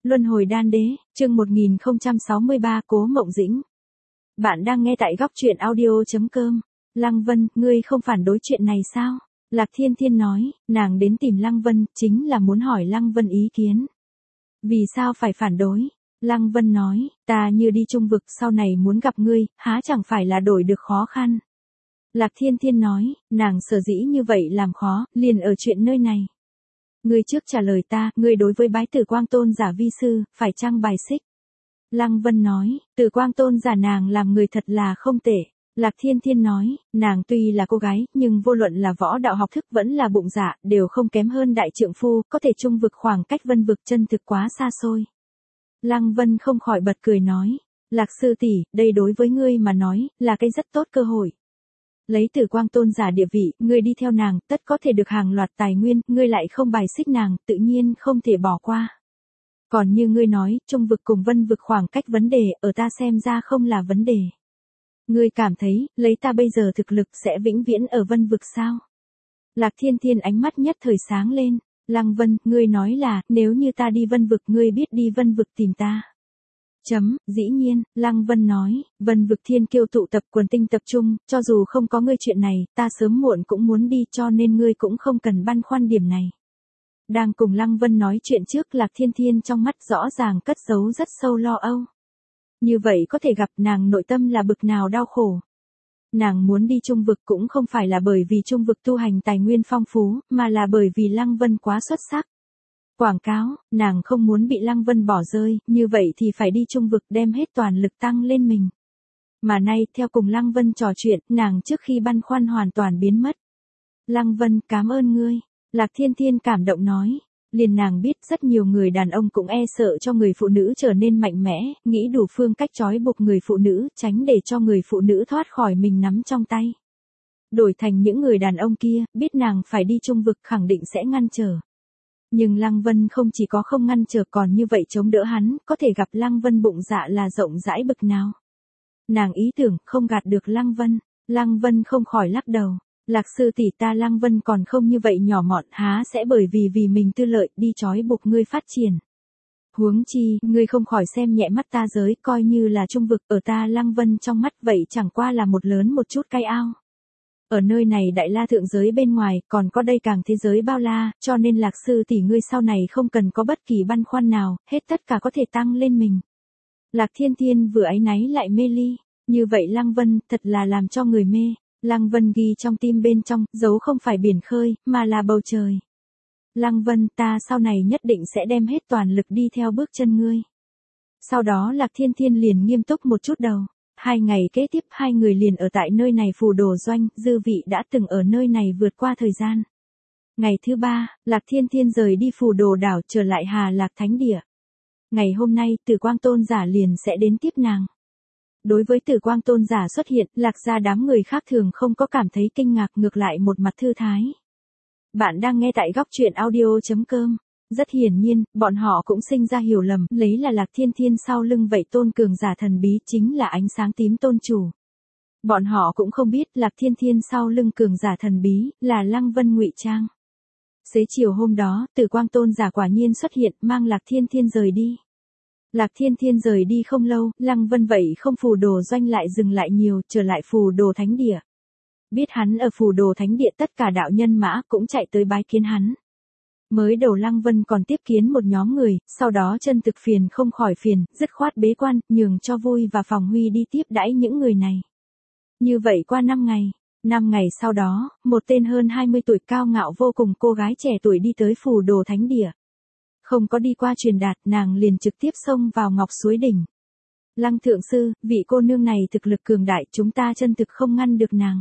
Luân hồi đan đế, chương 1063 Cố Mộng Dĩnh. Bạn đang nghe tại góc truyện audio.com. Lăng Vân, ngươi không phản đối chuyện này sao? Lạc Thiên Thiên nói, nàng đến tìm Lăng Vân, chính là muốn hỏi Lăng Vân ý kiến. Vì sao phải phản đối? Lăng Vân nói, ta như đi trung vực sau này muốn gặp ngươi, há chẳng phải là đổi được khó khăn. Lạc Thiên Thiên nói, nàng sở dĩ như vậy làm khó, liền ở chuyện nơi này. Ngươi trước trả lời ta, ngươi đối với bái Tử Quang Tôn giả vi sư, phải chăng bài xích? Lăng Vân nói, Tử Quang Tôn giả nàng làm người thật là không tệ. Lạc Thiên Thiên nói, nàng tuy là cô gái, nhưng vô luận là võ đạo học thức vẫn là bụng dạ, đều không kém hơn đại trượng phu, có thể trung vực khoảng cách vân vực chân thực quá xa xôi. Lăng Vân không khỏi bật cười nói, Lạc sư tỷ, đây đối với ngươi mà nói, là cái rất tốt cơ hội. Lấy Tử Quang Tôn giả địa vị, ngươi đi theo nàng, tất có thể được hàng loạt tài nguyên, ngươi lại không bài xích nàng, tự nhiên không thể bỏ qua. Còn như ngươi nói, trung vực cùng vân vực khoảng cách vấn đề, ở ta xem ra không là vấn đề. Ngươi cảm thấy, lấy ta bây giờ thực lực sẽ vĩnh viễn ở vân vực sao? Lạc Thiên Thiên ánh mắt nhất thời sáng lên, Lăng Vân, ngươi nói là, nếu như ta đi vân vực ngươi biết đi vân vực tìm ta. Dĩ nhiên, Lăng Vân nói, vân vực thiên kiêu tụ tập quần tinh tập trung, cho dù không có ngươi chuyện này, ta sớm muộn cũng muốn đi cho nên ngươi cũng không cần băn khoăn điểm này. Đang cùng Lăng Vân nói chuyện trước Lạc Thiên Thiên trong mắt rõ ràng cất giấu rất sâu lo âu. Như vậy có thể gặp nàng nội tâm là bực nào đau khổ. Nàng muốn đi trung vực cũng không phải là bởi vì trung vực tu hành tài nguyên phong phú, mà là bởi vì Lăng Vân quá xuất sắc. Quảng cáo, nàng không muốn bị Lăng Vân bỏ rơi, như vậy thì phải đi trung vực đem hết toàn lực tăng lên mình. Mà nay, theo cùng Lăng Vân trò chuyện, nàng trước khi băn khoăn hoàn toàn biến mất. Lăng Vân, cảm ơn ngươi. Lạc Thiên Thiên cảm động nói. Liền nàng biết rất nhiều người đàn ông cũng e sợ cho người phụ nữ trở nên mạnh mẽ, nghĩ đủ phương cách trói buộc người phụ nữ, tránh để cho người phụ nữ thoát khỏi mình nắm trong tay. Đổi thành những người đàn ông kia, biết nàng phải đi trung vực khẳng định sẽ ngăn trở. Nhưng Lăng Vân không chỉ có không ngăn trở còn như vậy chống đỡ hắn, có thể gặp Lăng Vân bụng dạ là rộng rãi bực nào. Nàng ý tưởng không gạt được Lăng Vân không khỏi lắc đầu. Lạc sư tỷ ta Lăng Vân còn không như vậy nhỏ mọn há sẽ bởi vì mình tư lợi đi trói buộc ngươi phát triển. Huống chi, ngươi không khỏi xem nhẹ mắt ta giới coi như là trung vực ở ta Lăng Vân trong mắt vậy chẳng qua là một lớn một chút cay ao. Ở nơi này đại la thượng giới bên ngoài còn có đây càng thế giới bao la, cho nên Lạc sư tỷ ngươi sau này không cần có bất kỳ băn khoăn nào, hết tất cả có thể tăng lên mình. Lạc Thiên Thiên vừa áy náy lại mê ly, như vậy Lăng Vân thật là làm cho người mê. Lăng Vân ghi trong tim bên trong, dấu không phải biển khơi, mà là bầu trời. Lăng Vân, ta sau này nhất định sẽ đem hết toàn lực đi theo bước chân ngươi. Sau đó Lạc Thiên Thiên liền nghiêm túc một chút đầu. 2 ngày kế tiếp hai người liền ở tại nơi này phù đồ doanh, dư vị đã từng ở nơi này vượt qua thời gian. Ngày thứ 3, Lạc Thiên Thiên rời đi phù đồ đảo trở lại Hà Lạc Thánh Địa. Ngày hôm nay, Tử Quang Tôn giả liền sẽ đến tiếp nàng. Đối với Tử Quang Tôn giả xuất hiện, Lạc gia đám người khác thường không có cảm thấy kinh ngạc ngược lại một mặt thư thái. Bạn đang nghe tại góc truyện audio.com. Rất hiển nhiên, bọn họ cũng sinh ra hiểu lầm, lấy là Lạc Thiên Thiên sau lưng vậy tôn cường giả thần bí chính là ánh sáng tím tôn chủ. Bọn họ cũng không biết Lạc Thiên Thiên sau lưng cường giả thần bí là Lăng Vân ngụy trang. Xế chiều hôm đó, Tử Quang Tôn giả quả nhiên xuất hiện mang Lạc Thiên Thiên rời đi. Lạc Thiên Thiên rời đi không lâu, Lăng Vân vậy không phù đồ doanh lại dừng lại nhiều, trở lại phù đồ thánh địa. Biết hắn ở phù đồ thánh địa tất cả đạo nhân mã cũng chạy tới bái kiến hắn. Mới đầu Lăng Vân còn tiếp kiến một nhóm người, sau đó chân thực phiền không khỏi phiền, dứt khoát bế quan, nhường cho Vui và Phòng Huy đi tiếp đãi những người này. Như vậy qua 5 ngày. 5 ngày sau đó, một tên hơn 20 tuổi cao ngạo vô cùng cô gái trẻ tuổi đi tới phù đồ thánh địa. Không có đi qua truyền đạt, nàng liền trực tiếp xông vào Ngọc Suối Đỉnh. Lăng thượng sư, vị cô nương này thực lực cường đại, chúng ta chân thực không ngăn được nàng.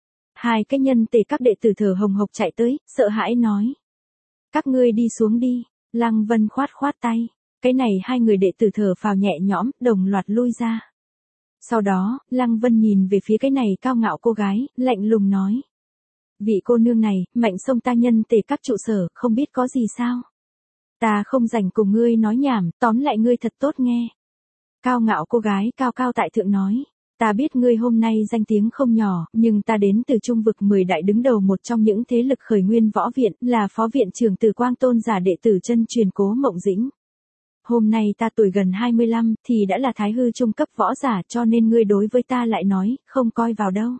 2 cái nhân tề các đệ tử thở hồng hộc chạy tới, sợ hãi nói. Các ngươi đi xuống đi. Lăng Vân khoát khoát tay. Cái này 2 người đệ tử thở phào nhẹ nhõm, đồng loạt lui ra. Sau đó, Lăng Vân nhìn về phía cái này cao ngạo cô gái, lạnh lùng nói. Vị cô nương này, mạnh xông ta nhân tề các trụ sở, không biết có gì sao? Ta không rảnh cùng ngươi nói nhảm, tóm lại ngươi thật tốt nghe. Cao ngạo cô gái cao cao tại thượng nói. Ta biết ngươi hôm nay danh tiếng không nhỏ, nhưng ta đến từ trung vực 10 đại đứng đầu một trong những thế lực khởi nguyên võ viện, là phó viện trưởng Tử Quang Tôn giả đệ tử chân truyền Cố Mộng Dĩnh. hôm nay ta tuổi gần 25 thì đã là thái hư trung cấp võ giả cho nên ngươi đối với ta lại nói, không coi vào đâu.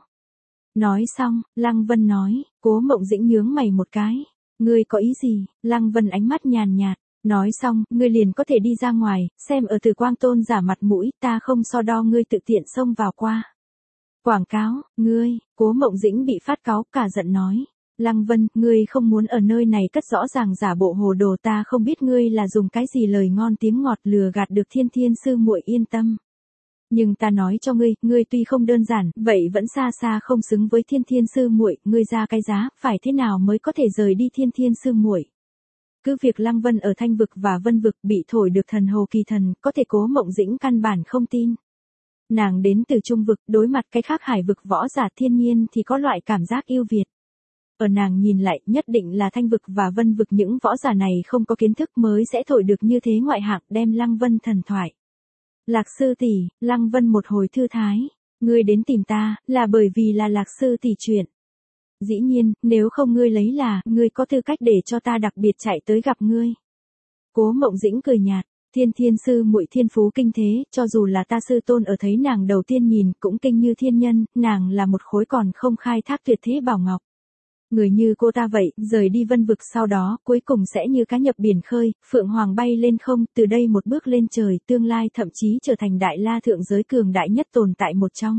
Nói xong, Lăng Vân nói, Cố Mộng Dĩnh nhướng mày một cái. Ngươi có ý gì? Lăng Vân ánh mắt nhàn nhạt. Nói xong, ngươi liền có thể đi ra ngoài, xem ở Từ Quang Tôn giả mặt mũi, ta không so đo ngươi tự tiện xông vào qua. Quảng cáo, ngươi, Cố Mộng Dĩnh bị phát cáu, cả giận nói. Lăng Vân, ngươi không muốn ở nơi này cất rõ ràng giả bộ hồ đồ, ta không biết ngươi là dùng cái gì lời ngon tiếng ngọt lừa gạt được Thiên Thiên sư muội yên tâm. Nhưng ta nói cho ngươi, ngươi tuy không đơn giản, vậy vẫn xa xa không xứng với Thiên Thiên sư muội, ngươi ra cái giá, phải thế nào mới có thể rời đi Thiên Thiên sư muội? Cứ việc Lăng Vân ở Thanh vực và Vân vực bị thổi được thần hồ kỳ thần, có thể Cố Mộng Dĩnh căn bản không tin. Nàng đến từ Trung vực, đối mặt cái khác hải vực võ giả thiên nhiên thì có loại cảm giác yêu Việt. Ở nàng nhìn lại, nhất định là Thanh vực và Vân vực những võ giả này không có kiến thức mới sẽ thổi được như thế ngoại hạng, đem Lăng Vân thần thoại. Lạc sư tỷ, Lăng Vân một hồi thư thái. Ngươi đến tìm ta, là bởi vì là Lạc sư tỷ chuyện. Dĩ nhiên, nếu không ngươi lấy là, ngươi có tư cách để cho ta đặc biệt chạy tới gặp ngươi. Cố Mộng Dĩnh cười nhạt, Thiên Thiên sư muội thiên phú kinh thế, cho dù là ta sư tôn ở thấy nàng đầu tiên nhìn cũng kinh như thiên nhân, nàng là một khối còn không khai thác tuyệt thế bảo ngọc. Người như cô ta vậy, rời đi Vân vực sau đó, cuối cùng sẽ như cá nhập biển khơi, phượng hoàng bay lên không, từ đây một bước lên trời, tương lai thậm chí trở thành đại la thượng giới cường đại nhất tồn tại một trong.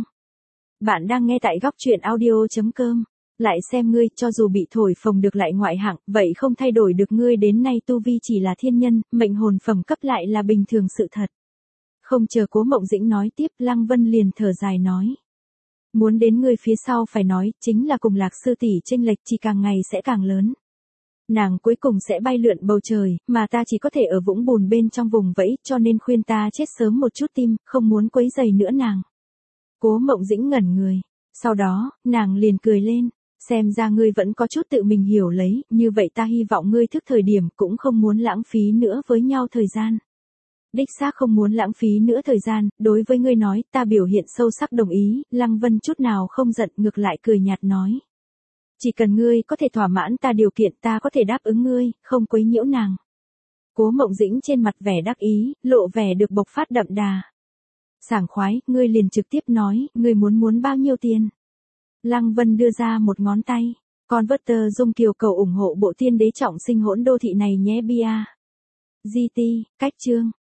Bạn đang nghe tại góc truyện audio.com. Lại xem ngươi, cho dù bị thổi phồng được lại ngoại hạng, vậy không thay đổi được ngươi đến nay tu vi chỉ là thiên nhân, mệnh hồn phẩm cấp lại là bình thường sự thật. Không chờ Cố Mộng Dĩnh nói tiếp, Lăng Vân liền thở dài nói. Muốn đến ngươi phía sau phải nói, chính là cùng Lạc sư tỷ chênh lệch chỉ càng ngày sẽ càng lớn. Nàng cuối cùng sẽ bay lượn bầu trời, mà ta chỉ có thể ở vũng bùn bên trong vùng vẫy, cho nên khuyên ta chết sớm một chút tim, không muốn quấy rầy nữa nàng. Cố Mộng Dĩnh ngẩn người. Sau đó, nàng liền cười lên. Xem ra ngươi vẫn có chút tự mình hiểu lấy, như vậy ta hy vọng ngươi thức thời điểm cũng không muốn lãng phí nữa với nhau thời gian. Đích xác không muốn lãng phí nữa thời gian, đối với ngươi nói, ta biểu hiện sâu sắc đồng ý, Lăng Vân chút nào không giận, ngược lại cười nhạt nói. Chỉ cần ngươi có thể thỏa mãn ta điều kiện ta có thể đáp ứng ngươi, không quấy nhiễu nàng. Cố Mộng Dĩnh trên mặt vẻ đắc ý, lộ vẻ được bộc phát đậm đà. Sảng khoái, ngươi liền trực tiếp nói, ngươi muốn bao nhiêu tiền. Lăng Vân đưa ra một ngón tay. Converter Dung Kiều cầu ủng hộ bộ Tiên Đế trọng sinh hỗn đô thị này nhé bia. GT, cách chương.